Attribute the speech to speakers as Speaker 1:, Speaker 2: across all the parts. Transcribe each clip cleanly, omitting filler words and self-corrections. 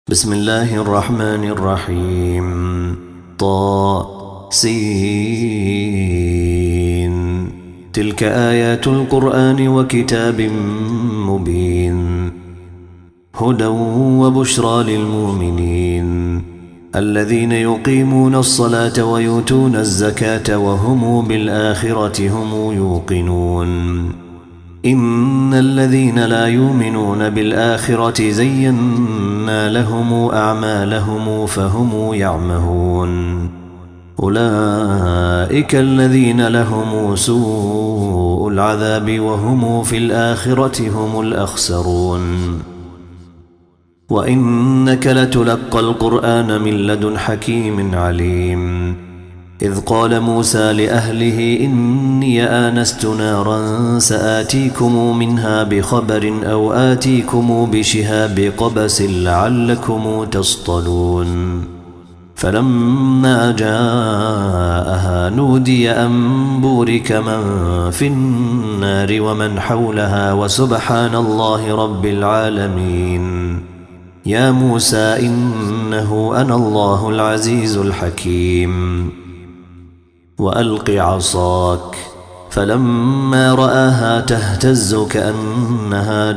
Speaker 1: بسم الله الرحمن الرحيم. طاسين. تلك آيات القرآن وكتاب مبين، هدى وبشرى للمؤمنين الذين يقيمون الصلاة ويؤتون الزكاة وهم بالآخرة هم يوقنون. إن الذين لا يؤمنون بالآخرة زينا لهم أعمالهم فهم يعمهون. أولئك الذين لهم سوء العذاب وهم في الآخرة هم الأخسرون. وإنك لتلقى القرآن من لدن حكيم عليم. إذ قال موسى لأهله إني آنست نارا سآتيكم منها بخبر أو آتيكم بشهاب قبس لعلكم تصطلون. فلما جاءها نودي أن بورك من في النار ومن حولها وسبحان الله رب العالمين. يا موسى إنه أنا الله العزيز الحكيم. وألق عصاك، فلما رآها تهتز كأنها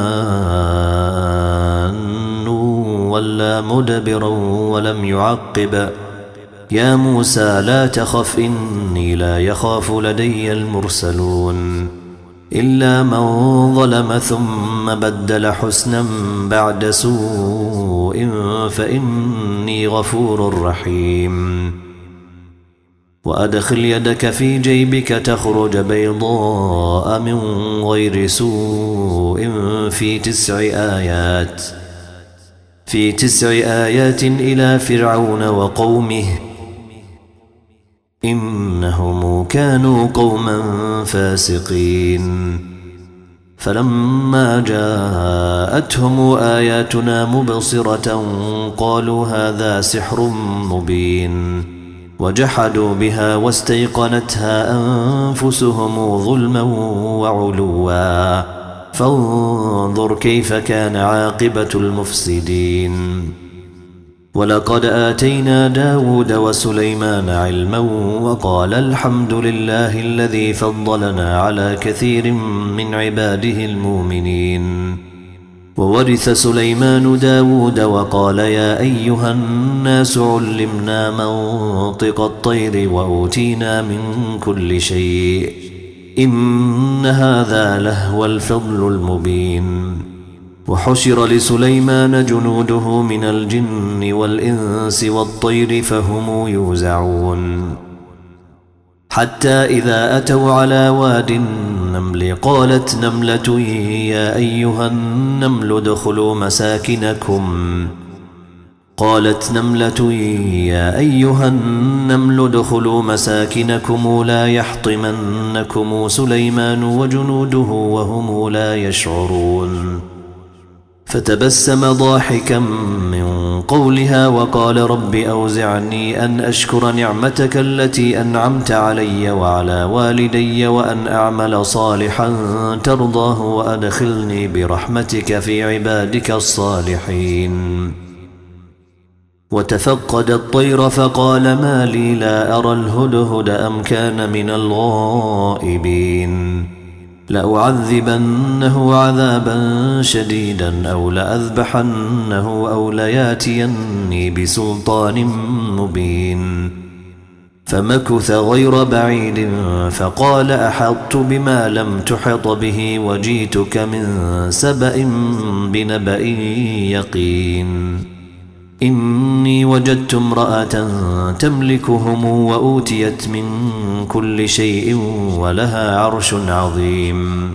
Speaker 1: جان ولا مدبرا ولم يعقب. يا موسى لا تخف إني لا يخاف لدي المرسلون. إلا من ظلم ثم بدل حسنا بعد سوء فإني غفور رحيم. وأدخل يدك في جيبك تخرج بيضاء من غير سوء في 9 آيات إلى فرعون وقومه إنهم كانوا قوما فاسقين. فلما جاءتهم آياتنا مبصرة قالوا هذا سحر مبين، وجحدوا بها واستيقنتها أنفسهم ظلما وعلوا، فانظر كيف كان عاقبة المفسدين. ولقد آتينا داود وسليمان علما وقال الحمد لله الذي فضلنا على كثير من عباده المؤمنين. وورث سليمان داود وقال يا أيها الناس علمنا منطق الطير وأوتينا من كل شيء إن هذا لهو الفضل المبين. وحشر لسليمان جنوده من الجن والإنس والطير فهم يوزعون. حتى إذا أتوا على واد النمل قالت نملة يا أيها النمل ادخلوا مساكنكم لا يحطمنكم سليمان وجنوده وهم لا يشعرون. فتبسم ضاحكا من قولها وقال رب أوزعني أن أشكر نعمتك التي أنعمت علي وعلى والدي وأن أعمل صالحا ترضاه وأدخلني برحمتك في عبادك الصالحين. وتفقد الطير فقال ما لي لا أرى الهدهد أم كان من الغائبين. لأعذبنه عذابا شديدا أو لأذبحنه أو لياتيني بسلطان مبين. فمكث غير بعيد فقال أحطت بما لم تحط به وجيتك من سبأ بنبأ يقين. إني وجدت امرأة تملكهم وأوتيت من كل شيء ولها عرش عظيم.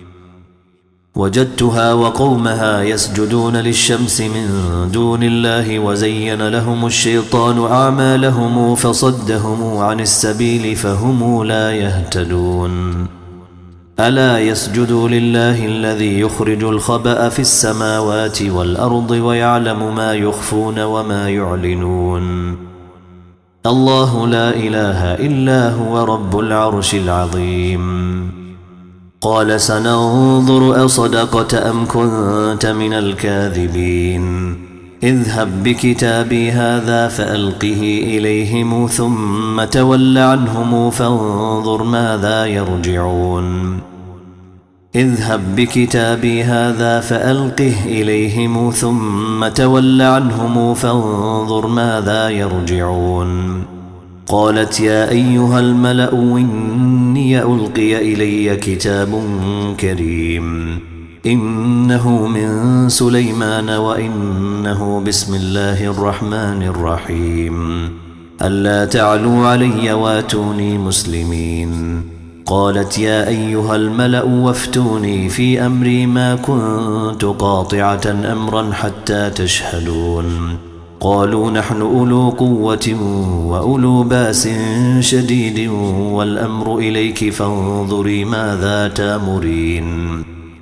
Speaker 1: وجدتها وقومها يسجدون للشمس من دون الله وزين لهم الشيطان أعمالهم فصدهم عن السبيل فهم لا يهتدون. ألا يسجدوا لله الذي يخرج الخبأ في السماوات والأرض ويعلم ما يخفون وما يعلنون. الله لا إله إلا هو رب العرش العظيم. قال سننظر أصدقت أم كنت من الكاذبين اذهب بكتابي هذا فألقه إليهم ثم تول عنهم فانظر ماذا يرجعون اذهب بكتابي هذا فألقه إليهم ثم تول عنهم فانظر ماذا يرجعون قالت يا أيها الملأ إني ألقي إلي كتاب كريم إنه من سليمان وإنه بسم الله الرحمن الرحيم ألا تعلوا علي واتوني مسلمين قالت يا أيها الملأ وافتوني في أمري ما كنت قاطعة أمرا حتى تشهدون قالوا نحن أولو قوة وأولو باس شديد والأمر إليك فانظري ماذا تامرين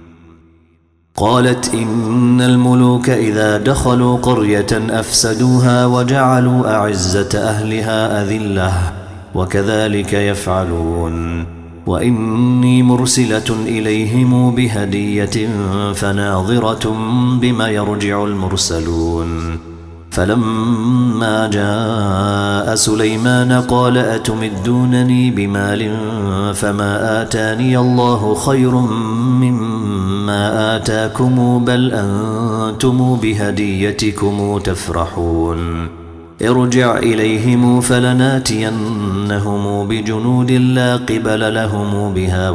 Speaker 1: قالت إن الملوك إذا دخلوا قرية أفسدوها وجعلوا أعزة أهلها أذلة وكذلك يفعلون وإني مرسلة إليهم بهدية فناظرة بما يرجع المرسلون فلما جاء سليمان قال أتمدونني بمال فما آتاني الله خير مما آتاكم بل أنتم بهديتكم تفرحون ارجع إليهم فلناتينهم بجنود لا قبل لهم بها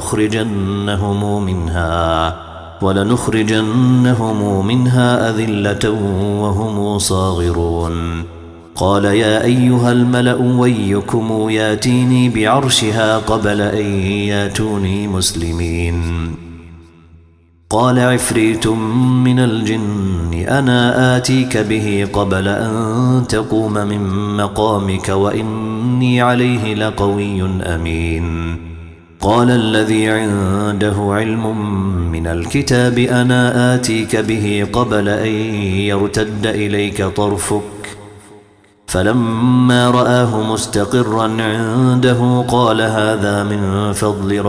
Speaker 1: ولنخرجنهم منها أذلة وهم صاغرون قال يا أيها الملأ ويكم ياتيني بعرشها قبل أن ياتوني مسلمين قال عفريت من الجن أنا آتيك به قبل أن تقوم من مقامك وإني عليه لقوي أمين قال الذي عنده علم من الكتاب أنا آتيك به قبل أن يرتد إليك طرفك فلما رآه مستقرا عنده قال هذا من فضل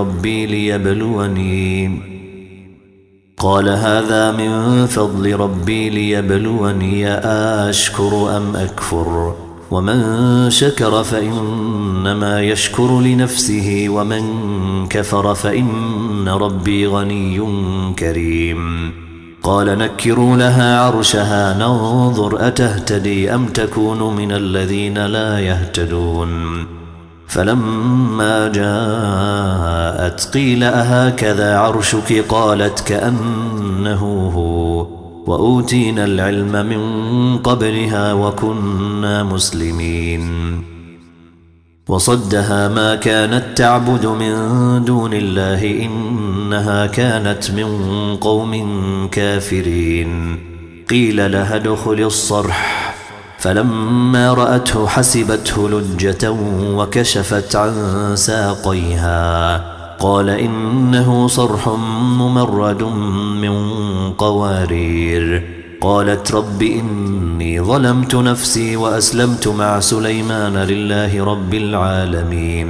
Speaker 1: ربي ليبلوني أشكر أم أكفر ومن شكر فإنما يشكر لنفسه ومن كفر فإن ربي غني كريم قال نكروا لها عرشها ننظر أتهتدي أم تكون من الذين لا يهتدون فلما جاءت قيل أهكذا عرشك قالت كأنه هو وأوتينا العلم من قبلها وكنا مسلمين وصدها ما كانت تعبد من دون الله إنها كانت من قوم كافرين قيل لها ادخل الصرح فلما رأته حسبته لجة وكشفت عن ساقيها قال إنه صرح ممرد من قوارير قالت رب إني ظلمت نفسي وأسلمت مع سليمان لله رب العالمين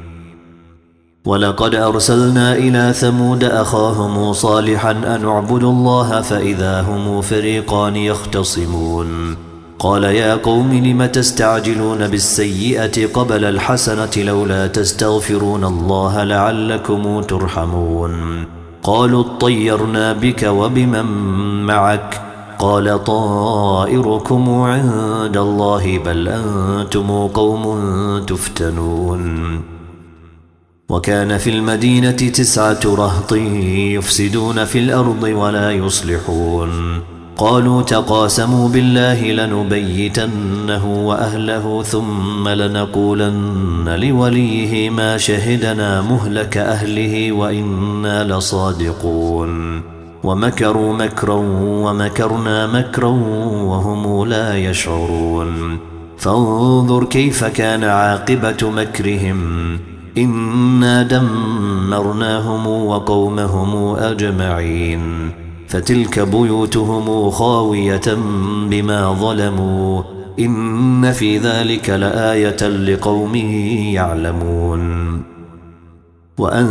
Speaker 1: ولقد أرسلنا إلى ثمود أخاهم صالحا أن اعبدوا الله فإذا هم فريقان يختصمون قال يا قوم لم تستعجلون بالسيئة قبل الحسنة لولا تستغفرون الله لعلكم ترحمون قالوا اطيرنا بك وبمن معك قال طائركم عند الله بل أنتم قوم تفتنون وكان في المدينة 9 رهط يفسدون في الأرض ولا يصلحون قالوا تقاسموا بالله لنبيتنه وأهله ثم لنقولن لوليه ما شهدنا مهلك أهله وإنا لصادقون ومكروا مكرا ومكرنا مكرا وهم لا يشعرون فانظر كيف كان عاقبة مكرهم إنا دمرناهم وقومهم أجمعين فتلك بيوتهم خاوية بما ظلموا إن في ذلك لآية لقوم يعلمون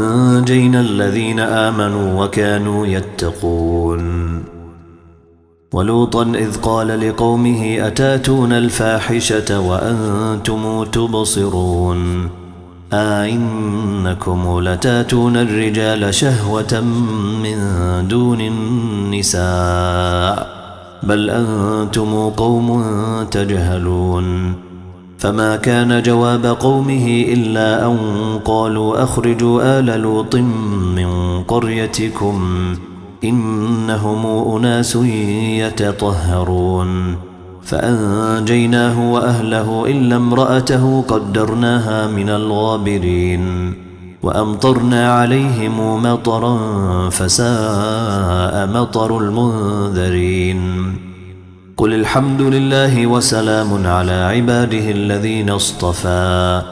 Speaker 1: وأنجينا الذين آمنوا وكانوا يتقون ولوطا إذ قال لقومه أتاتون الفاحشة وأنتم تبصرون إنكم لتاتون الرجال شهوة من دون النساء بل أنتم قوم تجهلون فما كان جواب قومه إلا أن قالوا أخرجوا آل لوط من قريتكم إنهم أناس يتطهرون فأنجيناه وأهله إلا امرأته قدرناها من الغابرين وأمطرنا عليهم مطرا فساء مطر المنذرين قل الحمد لله وسلام على عباده الذين اصطفى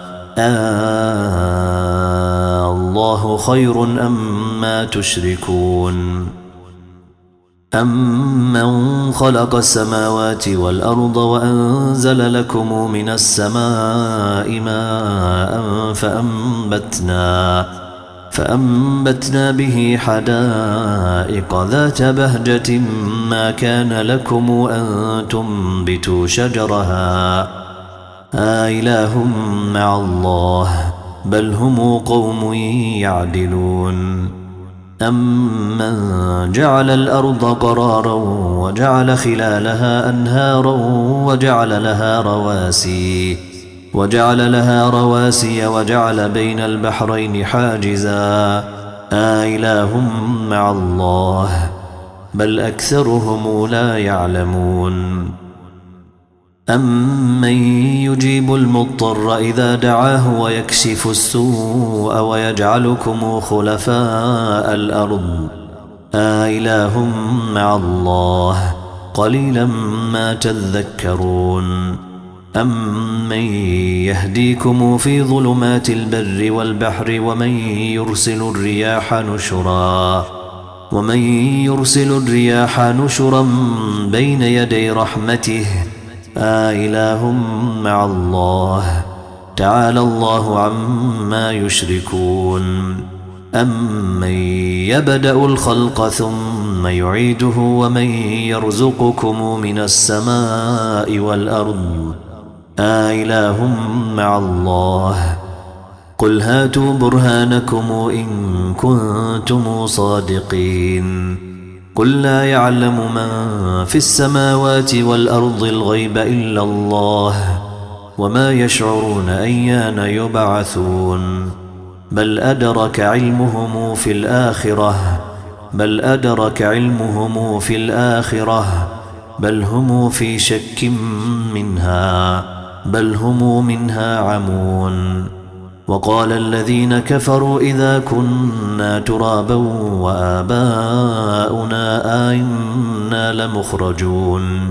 Speaker 1: الله خير أما تشركون أمن خلق السماوات والأرض وأنزل لكم من السماء ماء فأنبتنا به حدائق ذات بهجة ما كان لكم أن تنبتوا شجرها إله مع الله بل هم قوم يعدلون أمن جعل الأرض قرارا وجعل خلالها أنهارا وجعل لها رواسي وجعل بين البحرين حاجزا إله مع الله بل أكثرهم لا يعلمون أمن يجيب المضطر إذا دعاه ويكشف السوء ويجعلكم خلفاء الأرض إله مع الله قليلا ما تذكرون أمن يهديكم في ظلمات البر والبحر ومن يرسل الرياح نشرا بين يدي رحمته إله مع الله تعالى الله عما يشركون أمن يبدأ الخلق ثم يعيده ومن يرزقكم من السماء والأرض إله مع الله قل هاتوا برهانكم إن كنتم صادقين قل لا يعلم من في السماوات والأرض الغيب إلا الله وما يشعرون أيان يبعثون بل أدرك علمهم في الآخرة بل هم في شك منها بل هم منها عمون وقال الذين كفروا إذا كنا ترابا وآباؤنا أئنا لمخرجون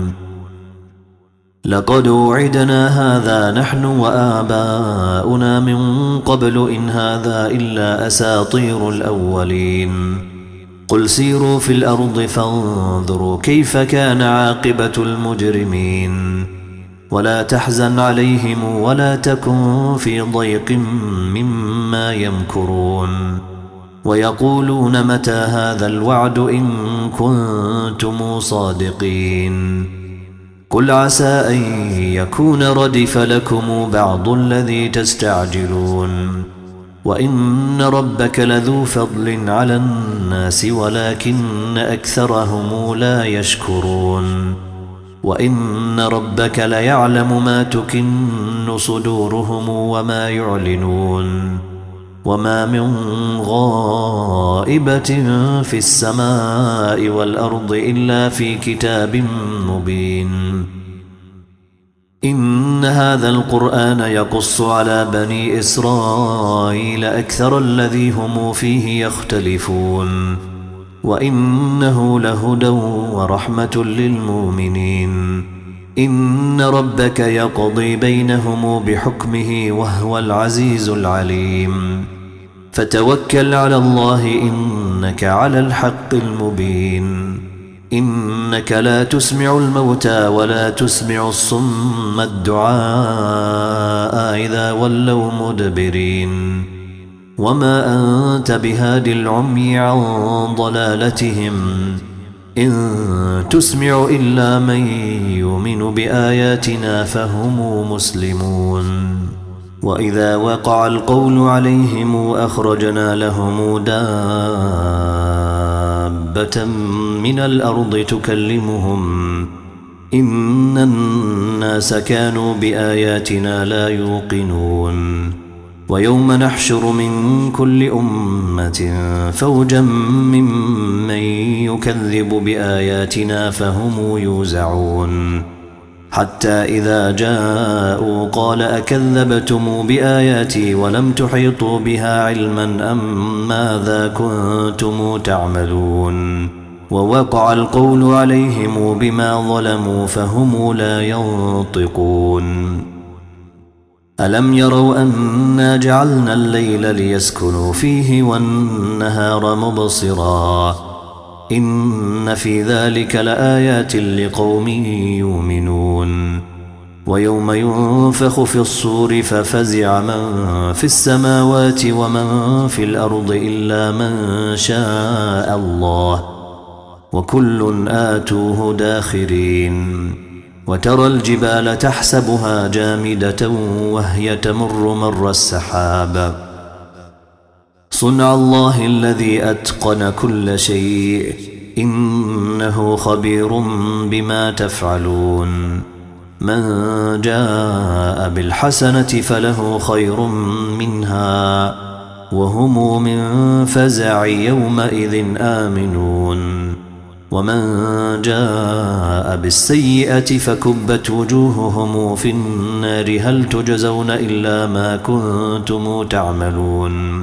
Speaker 1: لقد وعدنا هذا نحن وآباؤنا من قبل إن هذا إلا أساطير الأولين قل سيروا في الأرض فانظروا كيف كان عاقبة المجرمين ولا تحزن عليهم ولا تكن في ضيق مما يمكرون ويقولون متى هذا الوعد إن كنتم صادقين قل عسى أن يكون ردف لكم بعض الذي تستعجلون وإن ربك لذو فضل على الناس ولكن أكثرهم لا يشكرون وإن ربك ليعلم ما تكن صدورهم وما يعلنون وما من غائبة في السماء والأرض إلا في كتاب مبين إن هذا القرآن يقص على بني إسرائيل أكثر الذي هم فيه يختلفون وإنه لهدى ورحمة للمؤمنين إن ربك يقضي بينهم بحكمه وهو العزيز العليم فتوكل على الله إنك على الحق المبين إنك لا تسمع الموتى ولا تسمع الصم الدعاء إذا ولوا مدبرين وما أنت بهاد العمي عن ضلالتهم إن تسمع إلا من يؤمن بآياتنا فهم مسلمون وإذا وقع القول عليهم أخرجنا لهم دابة من الأرض تكلمهم إن الناس كانوا بآياتنا لا يوقنون ويوم نحشر من كل أمة فوجا ممن يكذب بآياتنا فهم يوزعون حتى إذا جاءوا قال أكذبتم بآياتي ولم تحيطوا بها علما أم ماذا كنتم تعملون ووقع القول عليهم بما ظلموا فهم لا ينطقون ألم يروا أنا جعلنا الليل ليسكنوا فيه والنهار مبصرا إن في ذلك لآيات لقوم يؤمنون ويوم ينفخ في الصور ففزع من في السماوات ومن في الأرض إلا من شاء الله وكل آتوه داخرين وترى الجبال تحسبها جامدة وهي تمر مر السحاب صنع الله الذي أتقن كل شيء إنه خبير بما تفعلون من جاء بالحسنة فله خير منها وهم من فزع يومئذ آمنون ومن جاء بالسيئة فكبت وجوههم في النار هل تجزون إلا ما كنتم تعملون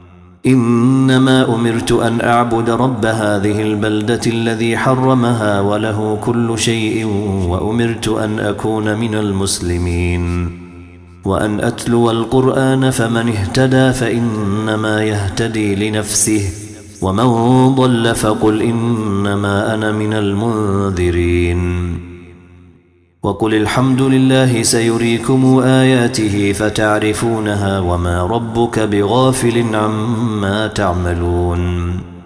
Speaker 1: إنما أمرت أن أعبد رب هذه البلدة الذي حرمها وله كل شيء وأمرت أن أكون من المسلمين وأن أتلو القرآن فمن اهتدى فإنما يهتدي لنفسه ومن ضل فقل إنما أنا من المنذرين وقل الحمد لله سيريكم آياته فتعرفونها وما ربك بغافل عما تعملون